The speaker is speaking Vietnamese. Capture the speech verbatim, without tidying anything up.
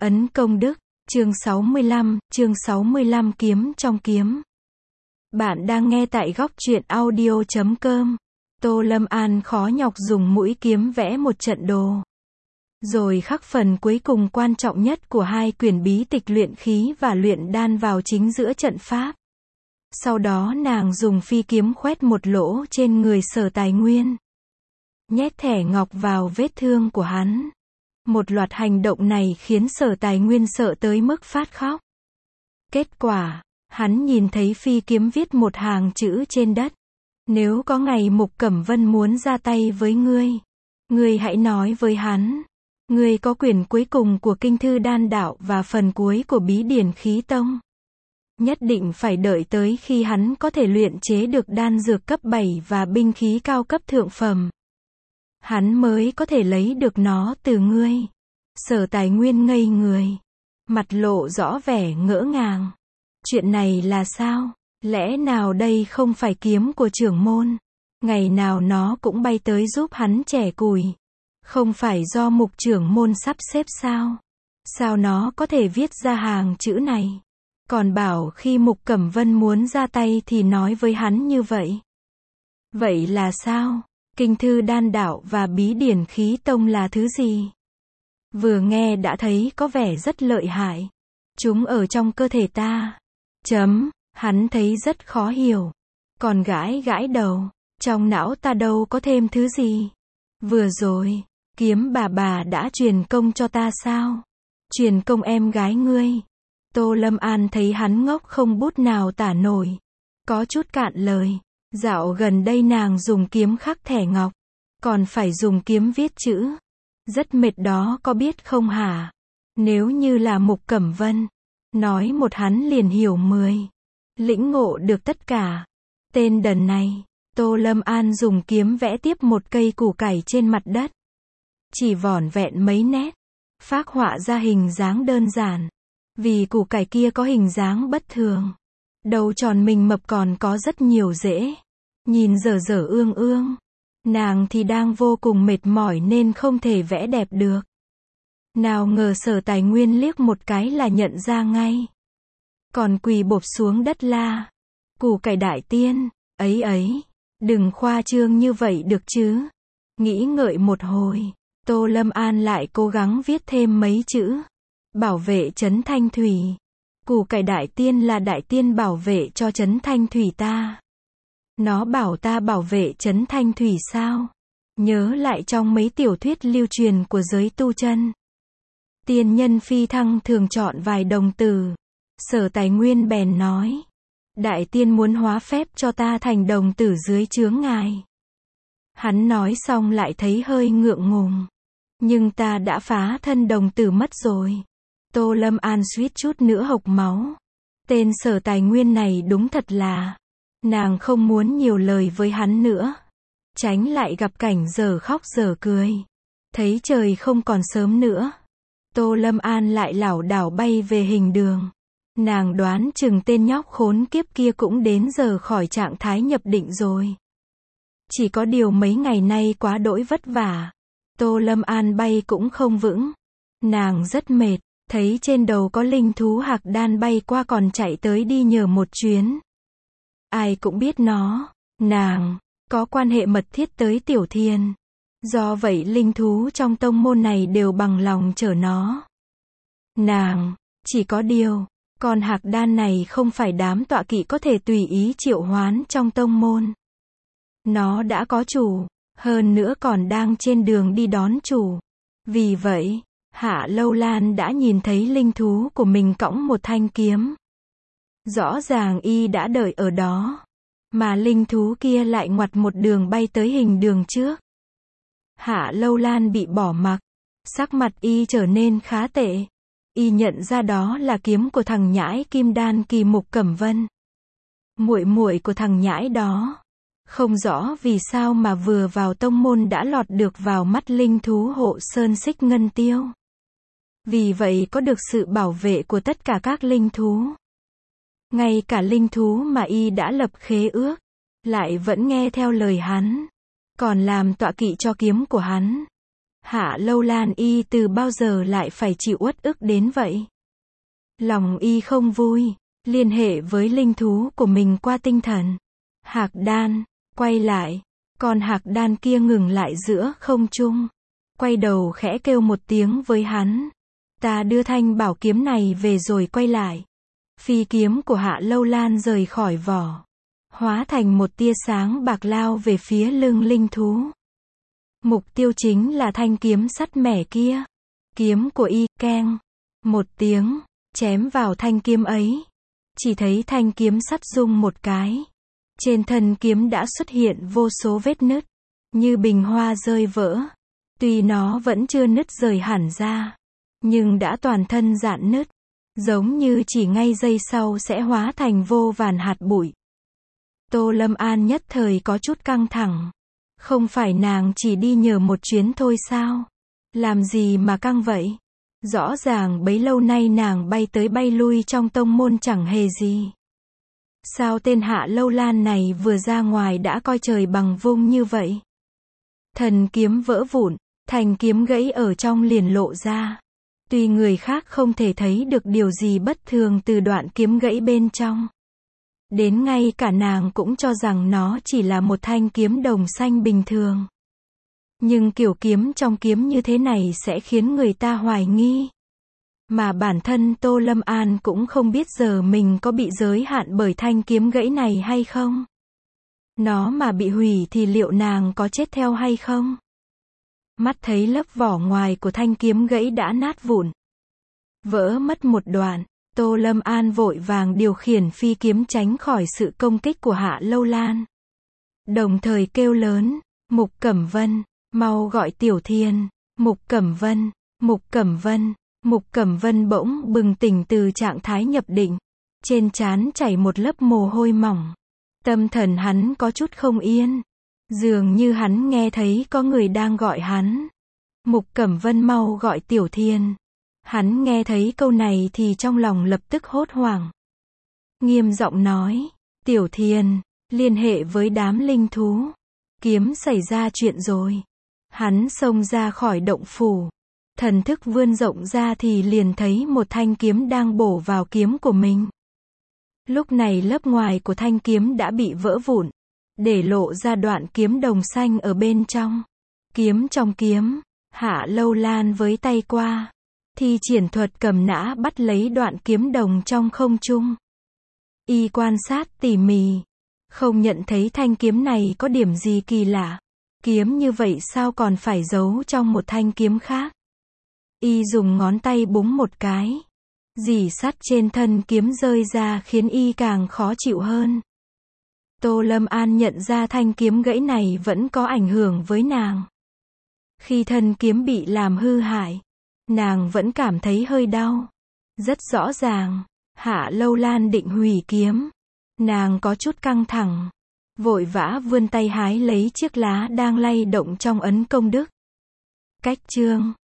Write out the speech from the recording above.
Ấn công đức, chương sáu mươi lăm, chương sáu mươi lăm kiếm trong kiếm. Bạn đang nghe tại góc truyện audio chấm com. Tô Lâm An khó nhọc dùng mũi kiếm vẽ một trận đồ. Rồi khắc phần cuối cùng quan trọng nhất của hai quyển bí tịch luyện khí và luyện đan vào chính giữa trận pháp. Sau đó nàng dùng phi kiếm khoét một lỗ trên người Sở Tài Nguyên. Nhét thẻ ngọc vào vết thương của hắn. Một loạt hành động này khiến Sở Tài Nguyên sợ tới mức phát khóc. Kết quả, hắn nhìn thấy phi kiếm viết một hàng chữ trên đất. Nếu có ngày Mục Cẩm Vân muốn ra tay với ngươi, ngươi hãy nói với hắn. Ngươi có quyển cuối cùng của Kinh Thư Đan Đạo và phần cuối của Bí Điển Khí Tông. Nhất định phải đợi tới khi hắn có thể luyện chế được đan dược cấp bảy và binh khí cao cấp thượng phẩm. Hắn mới có thể lấy được nó từ ngươi. Sở Tài Nguyên ngây người. Mặt lộ rõ vẻ ngỡ ngàng. Chuyện này là sao? Lẽ nào đây không phải kiếm của trưởng môn? Ngày nào nó cũng bay tới giúp hắn chẻ củi. Không phải do Mục trưởng môn sắp xếp sao? Sao nó có thể viết ra hàng chữ này? Còn bảo khi Mục Cẩm Vân muốn ra tay thì nói với hắn như vậy. Vậy là sao? Kinh Thư Đan Đạo và Bí Điển Khí Tông là thứ gì? Vừa nghe đã thấy có vẻ rất lợi hại. Chúng ở trong cơ thể ta. Chấm, hắn thấy rất khó hiểu. Còn gãi gãi đầu. Trong não ta đâu có thêm thứ gì? Vừa rồi, kiếm bà bà đã truyền công cho ta sao? Truyền công em gái ngươi. Tô Lâm An thấy hắn ngốc không bút nào tả nổi. Có chút cạn lời. Dạo gần đây nàng dùng kiếm khắc thẻ ngọc. Còn phải dùng kiếm viết chữ. Rất mệt đó có biết không hả? Nếu như là Mục Cẩm Vân. Nói một hắn liền hiểu mười. Lĩnh ngộ được tất cả. Tên đần này. Tô Lâm An dùng kiếm vẽ tiếp một cây củ cải trên mặt đất. Chỉ vỏn vẹn mấy nét. Phác họa ra hình dáng đơn giản. Vì củ cải kia có hình dáng bất thường. Đầu tròn mình mập còn có rất nhiều rễ. Nhìn dở dở ương ương. Nàng thì đang vô cùng mệt mỏi nên không thể vẽ đẹp được. Nào ngờ Sở Tài Nguyên liếc một cái là nhận ra ngay. Còn quỳ bộp xuống đất la. Củ cải đại tiên, ấy ấy, đừng khoa trương như vậy được chứ. Nghĩ ngợi một hồi, Tô Lâm An lại cố gắng viết thêm mấy chữ. Bảo vệ trấn Thanh Thủy. Củ cải đại tiên là đại tiên bảo vệ cho trấn Thanh Thủy ta. Nó bảo ta bảo vệ trấn Thanh Thủy sao? Nhớ lại trong mấy tiểu thuyết lưu truyền của giới tu chân. Tiên nhân phi thăng thường chọn vài đồng tử. Sở Tài Nguyên bèn nói. Đại tiên muốn hóa phép cho ta thành đồng tử dưới chướng ngài. Hắn nói xong lại thấy hơi ngượng ngùng. Nhưng ta đã phá thân đồng tử mất rồi. Tô Lâm An suýt chút nữa hộc máu. Tên Sở Tài Nguyên này đúng thật là. Nàng không muốn nhiều lời với hắn nữa. Tránh lại gặp cảnh giờ khóc giờ cười. Thấy trời không còn sớm nữa. Tô Lâm An lại lảo đảo bay về hình đường. Nàng đoán chừng tên nhóc khốn kiếp kia cũng đến giờ khỏi trạng thái nhập định rồi. Chỉ có điều mấy ngày nay quá đỗi vất vả. Tô Lâm An bay cũng không vững. Nàng rất mệt. Thấy trên đầu có linh thú hạc đan bay qua còn chạy tới đi nhờ một chuyến. Ai cũng biết nó, nàng, có quan hệ mật thiết tới Tiểu Thiên. Do vậy linh thú trong tông môn này đều bằng lòng chở nó. Nàng, chỉ có điều, con hạc đan này không phải đám tọa kỵ có thể tùy ý triệu hoán trong tông môn. Nó đã có chủ, hơn nữa còn đang trên đường đi đón chủ. Vì vậy, Hạ Lâu Lan đã nhìn thấy linh thú của mình cõng một thanh kiếm. Rõ ràng y đã đợi ở đó. Mà linh thú kia lại ngoặt một đường bay tới hình đường trước. Hạ Lâu Lan bị bỏ mặc. Sắc mặt y trở nên khá tệ. Y nhận ra đó là kiếm của thằng nhãi Kim Đan Kỳ Mục Cẩm Vân. Muội muội của thằng nhãi đó. Không rõ vì sao mà vừa vào tông môn đã lọt được vào mắt linh thú hộ sơn xích ngân tiêu. Vì vậy có được sự bảo vệ của tất cả các linh thú. Ngay cả linh thú mà y đã lập khế ước, lại vẫn nghe theo lời hắn. Còn làm tọa kỵ cho kiếm của hắn. Hạ Lâu Lan y từ bao giờ lại phải chịu uất ức đến vậy? Lòng y không vui, liên hệ với linh thú của mình qua tinh thần. Hạc đan, quay lại, con hạc đan kia ngừng lại giữa không trung. Quay đầu khẽ kêu một tiếng với hắn. Ta đưa thanh bảo kiếm này về rồi quay lại. Phi kiếm của Hạ Lâu Lan rời khỏi vỏ, hóa thành một tia sáng bạc lao về phía lưng linh thú. Mục tiêu chính là thanh kiếm sắt mẻ kia. Kiếm của y, keng, một tiếng, chém vào thanh kiếm ấy. Chỉ thấy thanh kiếm sắt rung một cái. Trên thân kiếm đã xuất hiện vô số vết nứt, như bình hoa rơi vỡ. Tuy nó vẫn chưa nứt rời hẳn ra, nhưng đã toàn thân rạn nứt, giống như chỉ ngay giây sau sẽ hóa thành vô vàn hạt bụi. Tô Lâm An nhất thời có chút căng thẳng. Không phải nàng chỉ đi nhờ một chuyến thôi sao? Làm gì mà căng vậy? Rõ ràng bấy lâu nay nàng bay tới bay lui trong tông môn chẳng hề gì. Sao tên Hạ Lâu Lan này vừa ra ngoài đã coi trời bằng vung như vậy? Thần kiếm vỡ vụn, thanh kiếm gãy ở trong liền lộ ra. Tuy người khác không thể thấy được điều gì bất thường từ đoạn kiếm gãy bên trong. Đến ngay cả nàng cũng cho rằng nó chỉ là một thanh kiếm đồng xanh bình thường. Nhưng kiểu kiếm trong kiếm như thế này sẽ khiến người ta hoài nghi. Mà bản thân Tô Lâm An cũng không biết giờ mình có bị giới hạn bởi thanh kiếm gãy này hay không. Nó mà bị hủy thì liệu nàng có chết theo hay không? Mắt thấy lớp vỏ ngoài của thanh kiếm gãy đã nát vụn, vỡ mất một đoạn. Tô Lâm An vội vàng điều khiển phi kiếm tránh khỏi sự công kích của Hạ Lâu Lan. Đồng thời kêu lớn, Mục Cẩm Vân, mau gọi Tiểu Thiên. Mục Cẩm Vân, Mục Cẩm Vân, Mục Cẩm Vân bỗng bừng tỉnh từ trạng thái nhập định. Trên trán chảy một lớp mồ hôi mỏng. Tâm thần hắn có chút không yên. Dường như hắn nghe thấy có người đang gọi hắn. Mục Cẩm Vân mau gọi Tiểu Thiên. Hắn nghe thấy câu này thì trong lòng lập tức hốt hoảng. Nghiêm giọng nói, Tiểu Thiên, liên hệ với đám linh thú. Kiếm xảy ra chuyện rồi. Hắn xông ra khỏi động phủ. Thần thức vươn rộng ra thì liền thấy một thanh kiếm đang bổ vào kiếm của mình. Lúc này lớp ngoài của thanh kiếm đã bị vỡ vụn, để lộ ra đoạn kiếm đồng xanh ở bên trong. Kiếm trong kiếm, Hạ Lâu Lan với tay qua, thi triển thuật cầm nã bắt lấy đoạn kiếm đồng trong không trung. Y quan sát tỉ mỉ, không nhận thấy thanh kiếm này có điểm gì kỳ lạ. Kiếm như vậy sao còn phải giấu trong một thanh kiếm khác? Y dùng ngón tay búng một cái. Rỉ sắt trên thân kiếm rơi ra khiến y càng khó chịu hơn. Tô Lâm An nhận ra thanh kiếm gãy này vẫn có ảnh hưởng với nàng. Khi thân kiếm bị làm hư hại, nàng vẫn cảm thấy hơi đau. Rất rõ ràng, Hạ Lâu Lan định hủy kiếm. Nàng có chút căng thẳng, vội vã vươn tay hái lấy chiếc lá đang lay động trong ấn công đức. Cách chương